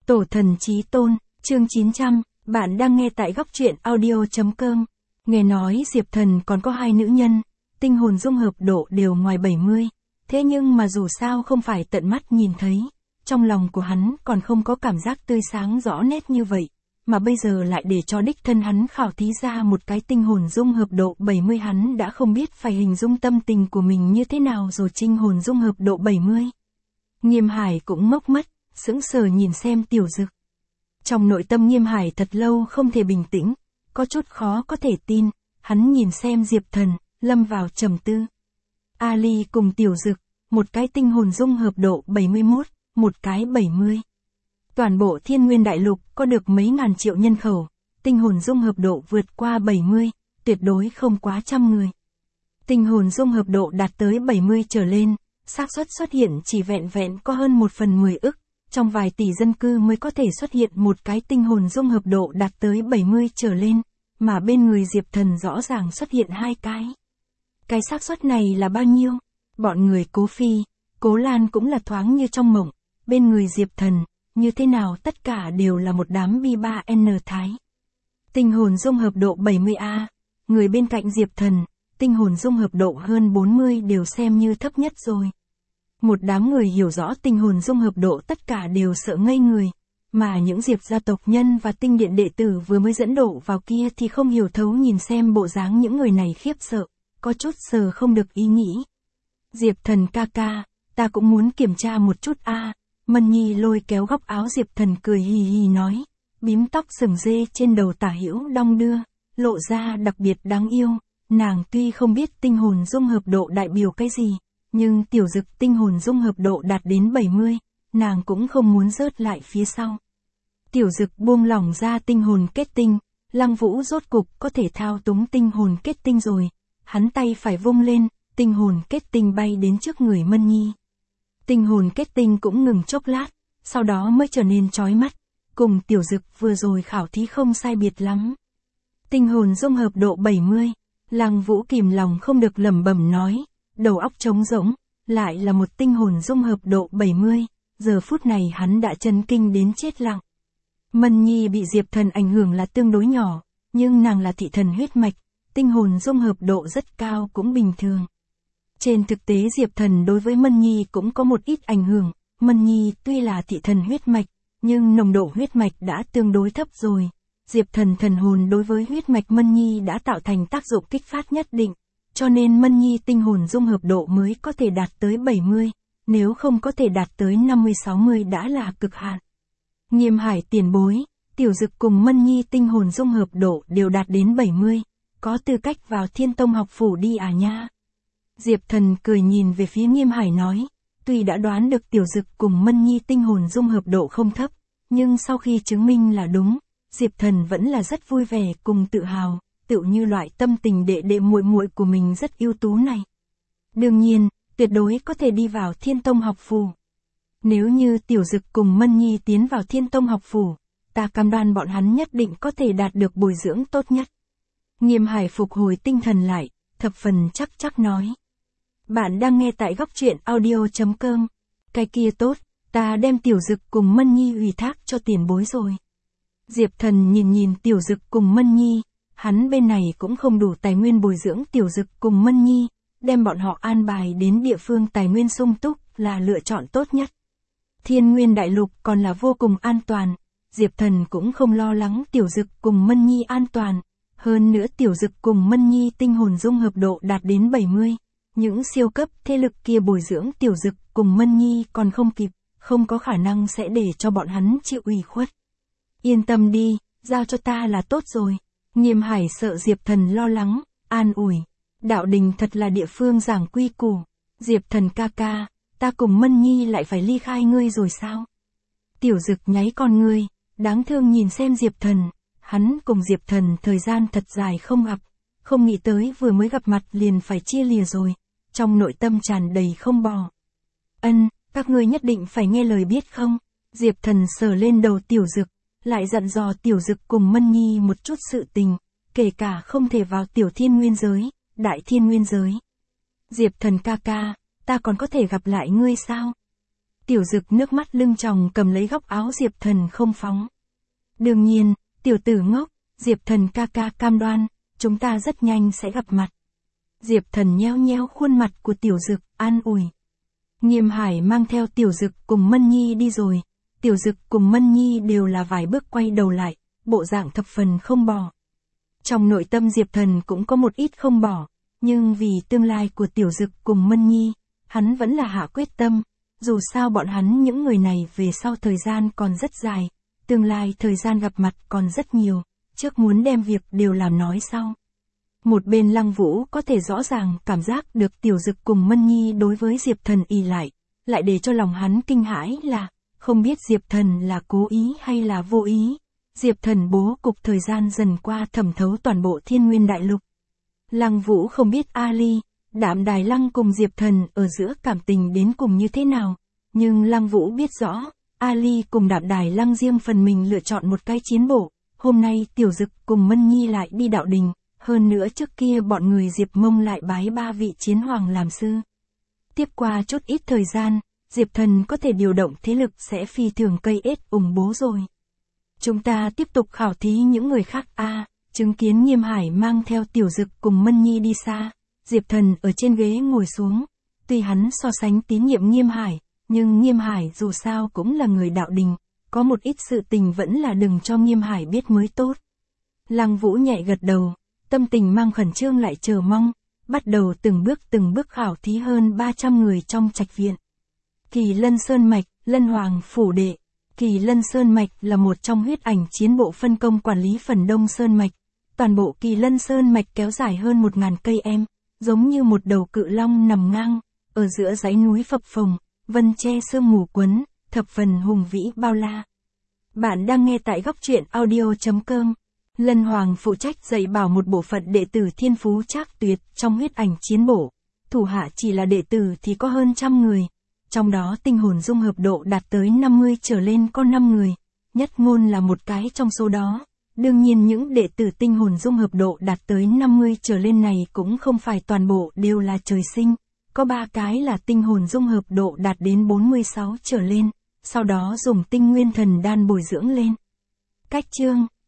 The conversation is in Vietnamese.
Tổ thần chí tôn, chương 900, bạn đang nghe tại góc truyện audio.com. Nghe nói Diệp Thần còn có hai nữ nhân, tinh hồn dung hợp độ đều ngoài 70, thế nhưng mà dù sao không phải tận mắt nhìn thấy, trong lòng của hắn còn không có cảm giác tươi sáng rõ nét như vậy, mà bây giờ lại để cho đích thân hắn khảo thí ra một cái tinh hồn dung hợp độ 70, hắn đã không biết phải hình dung tâm tình của mình như thế nào rồi. Tinh hồn dung hợp độ 70. Nghiêm Hải cũng ngốc mất, sững sờ nhìn xem Tiểu Dực. Trong nội tâm Nghiêm Hải thật lâu không thể bình tĩnh, có chút khó có thể tin, hắn nhìn xem Diệp Thần, lâm vào trầm tư. Ali cùng Tiểu Dực, một cái tinh hồn dung hợp độ 71, một cái 70. Toàn bộ Thiên Nguyên Đại Lục có được mấy ngàn triệu nhân khẩu, tinh hồn dung hợp độ vượt qua 70, tuyệt đối không quá trăm người. Tinh hồn dung hợp độ đạt tới 70 trở lên, xác suất xuất hiện chỉ vẹn vẹn có hơn 1/10 ức, trong vài tỷ dân cư mới có thể xuất hiện một cái tinh hồn dung hợp độ đạt tới 70 trở lên, mà bên người Diệp Thần rõ ràng xuất hiện hai cái. Cái xác suất này là bao nhiêu? Bọn người Cố Phi, Cố Lan cũng là thoáng như trong mộng, bên người Diệp Thần, như thế nào tất cả đều là một đám bi-3N thái. Tinh hồn dung hợp độ 70A, người bên cạnh Diệp Thần, tinh hồn dung hợp độ hơn 40 đều xem như thấp nhất rồi. Một đám người hiểu rõ tinh hồn dung hợp độ tất cả đều sợ ngây người, mà những Diệp gia tộc nhân và tinh điện đệ tử vừa mới dẫn độ vào kia thì không hiểu thấu nhìn xem bộ dáng những người này khiếp sợ, có chút sờ không được ý nghĩ. Diệp Thần ca ca, ta cũng muốn kiểm tra một chút a. Mân Nhi lôi kéo góc áo Diệp Thần cười hì hì nói, bím tóc sừng dê trên đầu tả hữu đong đưa, lộ ra đặc biệt đáng yêu. Nàng tuy không biết tinh hồn dung hợp độ đại biểu cái gì, nhưng Tiểu Dực tinh hồn dung hợp độ đạt đến 70, nàng cũng không muốn rớt lại phía sau. Tiểu Dực buông lỏng ra tinh hồn kết tinh, Lăng Vũ rốt cục có thể thao túng tinh hồn kết tinh rồi, hắn tay phải vung lên, tinh hồn kết tinh bay đến trước người Mân Nhi. Tinh hồn kết tinh cũng ngừng chốc lát, sau đó mới trở nên chói mắt, cùng Tiểu Dực vừa rồi khảo thí không sai biệt lắm. Tinh hồn dung hợp độ 70, Lăng Vũ kìm lòng không được lẩm bẩm nói, đầu óc trống rỗng, lại là một tinh hồn dung hợp độ 70, giờ phút này hắn đã chấn kinh đến chết lặng. Mân Nhi bị Diệp Thần ảnh hưởng là tương đối nhỏ, nhưng nàng là thị thần huyết mạch, tinh hồn dung hợp độ rất cao cũng bình thường. Trên thực tế Diệp Thần đối với Mân Nhi cũng có một ít ảnh hưởng, Mân Nhi tuy là thị thần huyết mạch, nhưng nồng độ huyết mạch đã tương đối thấp rồi. Diệp Thần thần hồn đối với huyết mạch Mân Nhi đã tạo thành tác dụng kích phát nhất định, cho nên Mân Nhi tinh hồn dung hợp độ mới có thể đạt tới 70, nếu không có thể đạt tới 50-60 đã là cực hạn. Nghiêm Hải tiền bối, Tiểu Dực cùng Mân Nhi tinh hồn dung hợp độ đều đạt đến 70, có tư cách vào Thiên Tông học phủ đi à nha. Diệp Thần cười nhìn về phía Nghiêm Hải nói, tuy đã đoán được Tiểu Dực cùng Mân Nhi tinh hồn dung hợp độ không thấp, nhưng sau khi chứng minh là đúng, Diệp Thần vẫn là rất vui vẻ cùng tự hào, tựu như loại tâm tình đệ đệ muội muội của mình rất ưu tú này. Đương nhiên, tuyệt đối có thể đi vào Thiên Tông học phủ. Nếu như Tiểu Dực cùng Mân Nhi tiến vào Thiên Tông học phủ, ta cam đoan bọn hắn nhất định có thể đạt được bồi dưỡng tốt nhất. Nghiêm Hải phục hồi tinh thần lại, thập phần chắc nói. Bạn đang nghe tại góc truyện audio.com. Cái kia tốt, ta đem Tiểu Dực cùng Mân Nhi ủy thác cho tiền bối rồi. Diệp Thần nhìn Tiểu Dực cùng Mân Nhi, hắn bên này cũng không đủ tài nguyên bồi dưỡng Tiểu Dực cùng Mân Nhi, đem bọn họ an bài đến địa phương tài nguyên sung túc là lựa chọn tốt nhất. Thiên Nguyên Đại Lục còn là vô cùng an toàn, Diệp Thần cũng không lo lắng Tiểu Dực cùng Mân Nhi an toàn, hơn nữa Tiểu Dực cùng Mân Nhi tinh hồn dung hợp độ đạt đến 70, những siêu cấp thế lực kia bồi dưỡng Tiểu Dực cùng Mân Nhi còn không kịp, không có khả năng sẽ để cho bọn hắn chịu ủy khuất. Yên tâm đi, giao cho ta là tốt rồi. Nghiêm Hải sợ Diệp Thần lo lắng, an ủi. Đạo đình thật là địa phương giảng quy củ. Diệp Thần ca ca, ta cùng Mân Nhi lại phải ly khai ngươi rồi sao? Tiểu Dực nháy con ngươi, đáng thương nhìn xem Diệp Thần. Hắn cùng Diệp Thần thời gian thật dài không gặp, không nghĩ tới vừa mới gặp mặt liền phải chia lìa rồi. Trong nội tâm tràn đầy không bỏ. Các ngươi nhất định phải nghe lời biết không? Diệp Thần sờ lên đầu Tiểu Dực, lại dặn dò Tiểu Dực cùng Mân Nhi một chút sự tình, kể cả không thể vào Tiểu Thiên Nguyên giới, Đại Thiên Nguyên giới. Diệp Thần ca ca, ta còn có thể gặp lại ngươi sao? Tiểu Dực nước mắt lưng tròng cầm lấy góc áo Diệp Thần không phóng. Đương nhiên, tiểu tử ngốc, Diệp Thần ca ca cam đoan, chúng ta rất nhanh sẽ gặp mặt. Diệp Thần nheo nheo khuôn mặt của Tiểu Dực, an ủi. Nghiêm Hải mang theo Tiểu Dực cùng Mân Nhi đi rồi. Tiểu Dực cùng Mân Nhi đều là vài bước quay đầu lại, bộ dạng thập phần không bỏ. Trong nội tâm Diệp Thần cũng có một ít không bỏ, nhưng vì tương lai của Tiểu Dực cùng Mân Nhi, hắn vẫn là hạ quyết tâm. Dù sao bọn hắn những người này về sau thời gian còn rất dài, tương lai thời gian gặp mặt còn rất nhiều, trước muốn đem việc đều làm nói sau. Một bên Lăng Vũ có thể rõ ràng cảm giác được Tiểu Dực cùng Mân Nhi đối với Diệp Thần ỷ lại để cho lòng hắn kinh hãi là, không biết Diệp Thần là cố ý hay là vô ý. Diệp Thần bố cục thời gian dần qua thẩm thấu toàn bộ Thiên Nguyên Đại Lục. Lăng Vũ không biết Ali, Đạm Đài Lăng cùng Diệp Thần ở giữa cảm tình đến cùng như thế nào, nhưng Lăng Vũ biết rõ, Ali cùng Đạm Đài Lăng riêng phần mình lựa chọn một cái chiến bộ, hôm nay Tiểu Dực cùng Mân Nhi lại đi đạo đình, hơn nữa trước kia bọn người Diệp Mông lại bái 3 vị chiến hoàng làm sư. Tiếp qua chút ít thời gian, Diệp Thần có thể điều động thế lực sẽ phi thường cây ết ủng bố rồi. Chúng ta tiếp tục khảo thí những người khác chứng kiến Nghiêm Hải mang theo Tiểu Dực cùng Mân Nhi đi xa, Diệp Thần ở trên ghế ngồi xuống, tuy hắn so sánh tín nhiệm Nghiêm Hải, nhưng Nghiêm Hải dù sao cũng là người đạo đình, có một ít sự tình vẫn là đừng cho Nghiêm Hải biết mới tốt. Lăng Vũ nhẹ gật đầu, tâm tình mang khẩn trương lại chờ mong, bắt đầu từng bước khảo thí hơn 300 người trong trạch viện. Kỳ Lân Sơn Mạch, Lân Hoàng Phủ Đệ. Kỳ Lân Sơn Mạch là một trong huyết ảnh chiến bộ phân công quản lý phần Đông Sơn Mạch. Toàn bộ Kỳ Lân Sơn Mạch kéo dài hơn 1000 cây em, giống như một đầu cự long nằm ngang, ở giữa dãy núi phập phồng, vân che sương mù quấn, thập phần hùng vĩ bao la. Bạn đang nghe tại góc truyện audio.com. Lân Hoàng phụ trách dạy bảo một bộ phận đệ tử thiên phú trác tuyệt trong huyết ảnh chiến bổ. Thủ hạ chỉ là đệ tử thì có hơn 100 người. Trong đó tinh hồn dung hợp độ đạt tới 50 trở lên có 5 người. Nhất Ngôn là một cái trong số đó. Đương nhiên những đệ tử tinh hồn dung hợp độ đạt tới 50 trở lên này cũng không phải toàn bộ đều là trời sinh. Có 3 cái là tinh hồn dung hợp độ đạt đến 46 trở lên. Sau đó dùng tinh nguyên thần đan bồi dưỡng lên. Cách chương